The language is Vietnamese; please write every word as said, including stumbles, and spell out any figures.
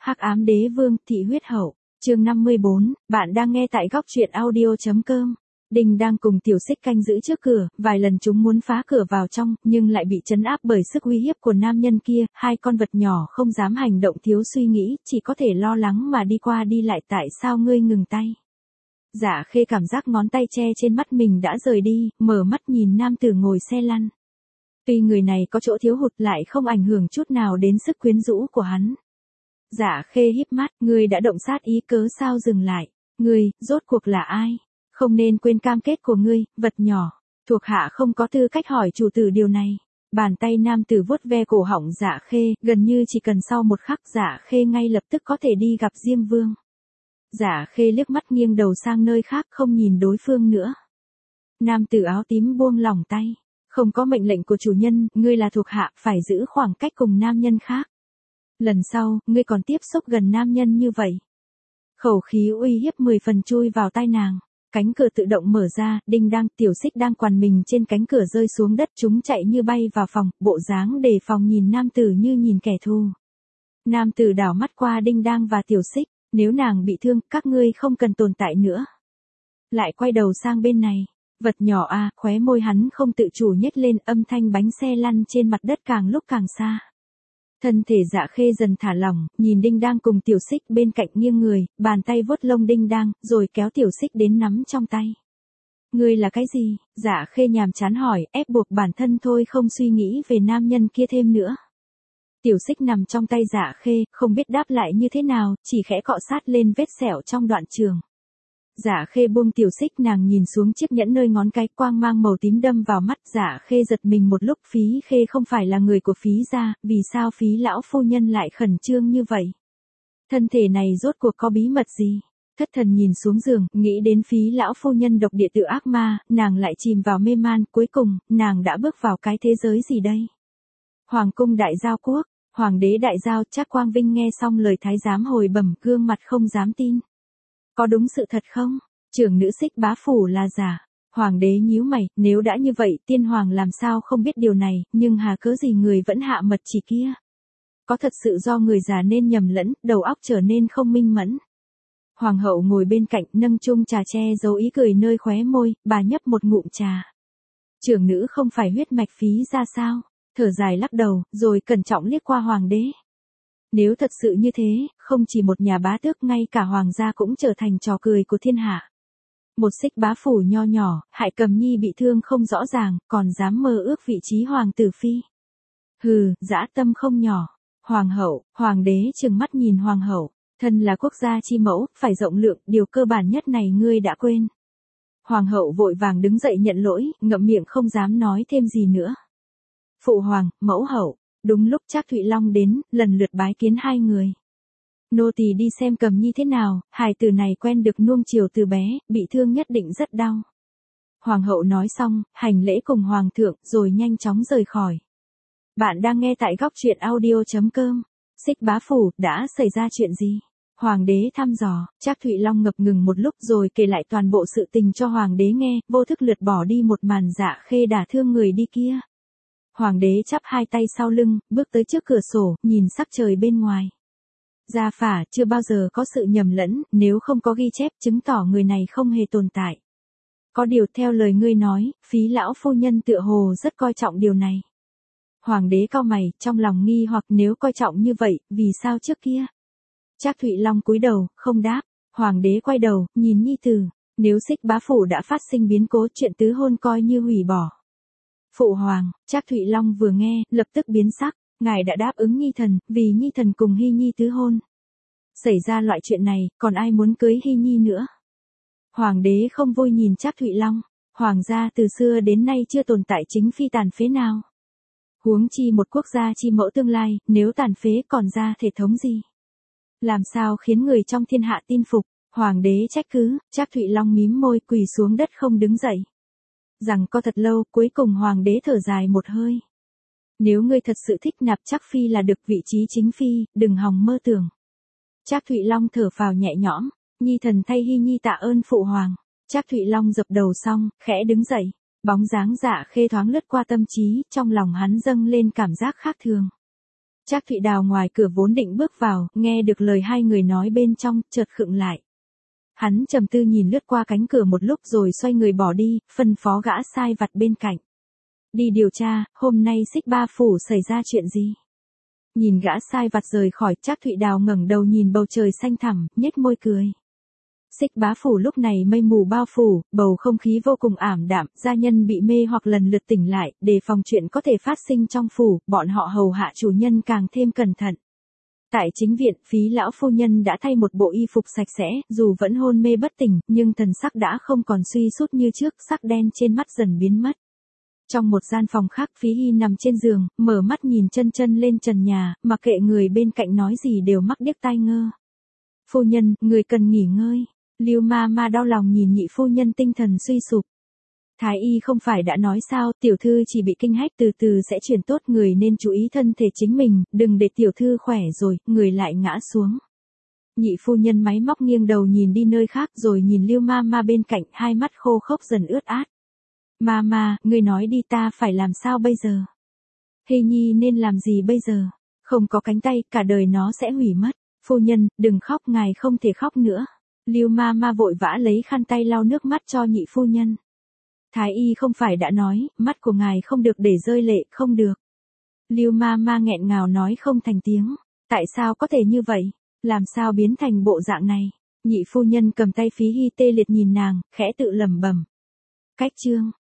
Hắc ám đế vương, thị huyết hậu, chương năm mươi bốn, bạn đang nghe tại góc truyện audio.com. Đinh đang cùng Tiểu Xích canh giữ trước cửa, vài lần chúng muốn phá cửa vào trong, nhưng lại bị trấn áp bởi sức uy hiếp của nam nhân kia, hai con vật nhỏ không dám hành động thiếu suy nghĩ, chỉ có thể lo lắng mà đi qua đi lại. Tại sao ngươi ngừng tay? Dạ Khê cảm giác ngón tay che trên mắt mình đã rời đi, mở mắt nhìn nam tử ngồi xe lăn. Tuy người này có chỗ thiếu hụt lại không ảnh hưởng chút nào đến sức quyến rũ của hắn. Dạ Khê híp mắt, ngươi đã động sát ý cớ sao dừng lại? Ngươi, rốt cuộc là ai? Không nên quên cam kết của ngươi, vật nhỏ. Thuộc hạ không có tư cách hỏi chủ tử điều này. Bàn tay nam tử vuốt ve cổ họng Dạ Khê, gần như chỉ cần sau một khắc Dạ Khê ngay lập tức có thể đi gặp Diêm Vương. Dạ Khê liếc mắt nghiêng đầu sang nơi khác không nhìn đối phương nữa. Nam tử áo tím buông lỏng tay. Không có mệnh lệnh của chủ nhân, ngươi là thuộc hạ, phải giữ khoảng cách cùng nam nhân khác. Lần sau, ngươi còn tiếp xúc gần nam nhân như vậy. Khẩu khí uy hiếp mười phần chui vào tai nàng. Cánh cửa tự động mở ra, Đinh đang, Tiểu Xích đang quằn mình trên cánh cửa rơi xuống đất, chúng chạy như bay vào phòng, bộ dáng đề phòng nhìn nam tử như nhìn kẻ thù. Nam tử đảo mắt qua Đinh đang và Tiểu Xích, nếu nàng bị thương, các ngươi không cần tồn tại nữa. Lại quay đầu sang bên này, vật nhỏ à, khóe môi hắn không tự chủ nhếch lên, âm thanh bánh xe lăn trên mặt đất càng lúc càng xa. Thân thể Dạ Khê dần thả lỏng, nhìn Đinh đang cùng Tiểu Xích bên cạnh nghiêng người, bàn tay vuốt lông Đinh đang, rồi kéo Tiểu Xích đến nắm trong tay. Ngươi là cái gì? Dạ Khê nhàm chán hỏi, ép buộc bản thân thôi, không suy nghĩ về nam nhân kia thêm nữa. Tiểu Xích nằm trong tay Dạ Khê, không biết đáp lại như thế nào, chỉ khẽ cọ sát lên vết sẹo trong đoạn trường. Dạ Khê buông Tiểu Xích, nàng nhìn xuống chiếc nhẫn nơi ngón cái, quang mang màu tím đâm vào mắt. Dạ Khê giật mình một lúc, Phí Khê không phải là người của Phí gia, vì sao Phí lão phu nhân lại khẩn trương như vậy? Thân thể này rốt cuộc có bí mật gì? Thất thần nhìn xuống giường, nghĩ đến Phí lão phu nhân độc địa tự ác ma, nàng lại chìm vào mê man, cuối cùng, nàng đã bước vào cái thế giới gì đây? Hoàng cung Đại Giao quốc, Hoàng đế Đại Giao. Trác Quang Vinh nghe xong lời thái giám hồi bẩm, gương mặt không dám tin. Có đúng sự thật không? Trưởng nữ Xích bá phủ là giả. Hoàng đế nhíu mày, nếu đã như vậy, tiên hoàng làm sao không biết điều này, nhưng hà cớ gì người vẫn hạ mật chỉ kia? Có thật sự do người già nên nhầm lẫn, đầu óc trở nên không minh mẫn. Hoàng hậu ngồi bên cạnh, nâng chung trà che giấu ý cười nơi khóe môi, bà nhấp một ngụm trà. Trưởng nữ không phải huyết mạch Phí ra sao? Thở dài lắc đầu, rồi cẩn trọng liếc qua hoàng đế. Nếu thật sự như thế, không chỉ một nhà bá tước, ngay cả hoàng gia cũng trở thành trò cười của thiên hạ. Một Xích bá phủ nho nhỏ, hại Cầm Nhi bị thương không rõ ràng, còn dám mơ ước vị trí hoàng tử phi. Hừ, dã tâm không nhỏ. Hoàng hậu, hoàng đế trừng mắt nhìn hoàng hậu, thân là quốc gia chi mẫu, phải rộng lượng, điều cơ bản nhất này ngươi đã quên. Hoàng hậu vội vàng đứng dậy nhận lỗi, ngậm miệng không dám nói thêm gì nữa. Phụ hoàng, mẫu hậu. Đúng lúc Trác Thụy Long đến, lần lượt bái kiến hai người. Nô tỳ đi xem Cầm Nhi thế nào, hài tử này quen được nuông chiều từ bé, bị thương nhất định rất đau. Hoàng hậu nói xong, hành lễ cùng hoàng thượng, rồi nhanh chóng rời khỏi. Bạn đang nghe tại góc truyện audio.com. Xích bá phủ, đã xảy ra chuyện gì? Hoàng đế thăm dò. Trác Thụy Long ngập ngừng một lúc rồi kể lại toàn bộ sự tình cho hoàng đế nghe, vô thức lượt bỏ đi một màn Dạ Khê đả thương người đi kia. Hoàng đế chắp hai tay sau lưng, bước tới trước cửa sổ, nhìn sắc trời bên ngoài. Gia phả, chưa bao giờ có sự nhầm lẫn, nếu không có ghi chép chứng tỏ người này không hề tồn tại. Có điều theo lời ngươi nói, Phí lão phu nhân tựa hồ rất coi trọng điều này. Hoàng đế cau mày, trong lòng nghi hoặc, nếu coi trọng như vậy, vì sao trước kia? Trác Thụy Long cúi đầu, không đáp. Hoàng đế quay đầu, nhìn nhi tử, nếu Xích bá phủ đã phát sinh biến cố, chuyện tứ hôn coi như hủy bỏ. Phụ hoàng, Trác Thụy Long vừa nghe, lập tức biến sắc, ngài đã đáp ứng Nhi thần, vì Nhi thần cùng Hy Nhi tứ hôn. Xảy ra loại chuyện này, còn ai muốn cưới Hy Nhi nữa? Hoàng đế không vui nhìn Trác Thụy Long, hoàng gia từ xưa đến nay chưa tồn tại chính phi tàn phế nào. Huống chi một quốc gia chi mẫu tương lai, nếu tàn phế còn ra thể thống gì? Làm sao khiến người trong thiên hạ tin phục? Hoàng đế trách cứ. Trác Thụy Long mím môi, quỳ xuống đất không đứng dậy. Rằng co thật lâu, cuối cùng hoàng đế thở dài một hơi. Nếu ngươi thật sự thích nạp Trác phi là được vị trí chính phi, đừng hòng mơ tưởng. Trác Thụy Long thở phào nhẹ nhõm, Nhi thần thay Hy Nhi tạ ơn phụ hoàng. Trác Thụy Long dập đầu xong, khẽ đứng dậy, bóng dáng Dạ Khê thoáng lướt qua tâm trí, trong lòng hắn dâng lên cảm giác khác thường. Trác Thụy Đào ngoài cửa vốn định bước vào, nghe được lời hai người nói bên trong, chợt khựng lại. Hắn trầm tư nhìn lướt qua cánh cửa một lúc rồi xoay người bỏ đi, phân phó gã sai vặt bên cạnh. Đi điều tra, hôm nay Xích Ba phủ xảy ra chuyện gì? Nhìn gã sai vặt rời khỏi, Trác Thụy Đào ngẩng đầu nhìn bầu trời xanh thẳm, nhếch môi cười. Xích Bá phủ lúc này mây mù bao phủ, bầu không khí vô cùng ảm đạm, gia nhân bị mê hoặc lần lượt tỉnh lại, đề phòng chuyện có thể phát sinh trong phủ, bọn họ hầu hạ chủ nhân càng thêm cẩn thận. Tại chính viện, Phí lão phu nhân đã thay một bộ y phục sạch sẽ, dù vẫn hôn mê bất tỉnh, nhưng thần sắc đã không còn suy sút như trước, sắc đen trên mắt dần biến mất. Trong một gian phòng khác, Phí Hy nằm trên giường, mở mắt nhìn chân chân lên trần nhà, mặc kệ người bên cạnh nói gì đều mắc điếc tai ngơ. Phu nhân, người cần nghỉ ngơi. Lưu ma ma đau lòng nhìn nhị phu nhân tinh thần suy sụp. Thái y không phải đã nói sao, tiểu thư chỉ bị kinh hách từ từ sẽ chuyển tốt, người nên chú ý thân thể chính mình, đừng để tiểu thư khỏe rồi, người lại ngã xuống. Nhị phu nhân máy móc nghiêng đầu nhìn đi nơi khác rồi nhìn Lưu ma ma bên cạnh, hai mắt khô khốc dần ướt át. Ma ma, người nói đi, ta phải làm sao bây giờ? Hy nhi nên làm gì bây giờ? Không có cánh tay, cả đời nó sẽ hủy mất. Phu nhân, đừng khóc, ngài không thể khóc nữa. Lưu ma ma vội vã lấy khăn tay lau nước mắt cho nhị phu nhân. Thái y không phải đã nói, mắt của ngài không được để rơi lệ, không được. Lưu ma ma nghẹn ngào nói không thành tiếng. Tại sao có thể như vậy? Làm sao biến thành bộ dạng này? Nhị phu nhân cầm tay Phí Hy tê liệt nhìn nàng, khẽ tự lẩm bẩm. Cách chương.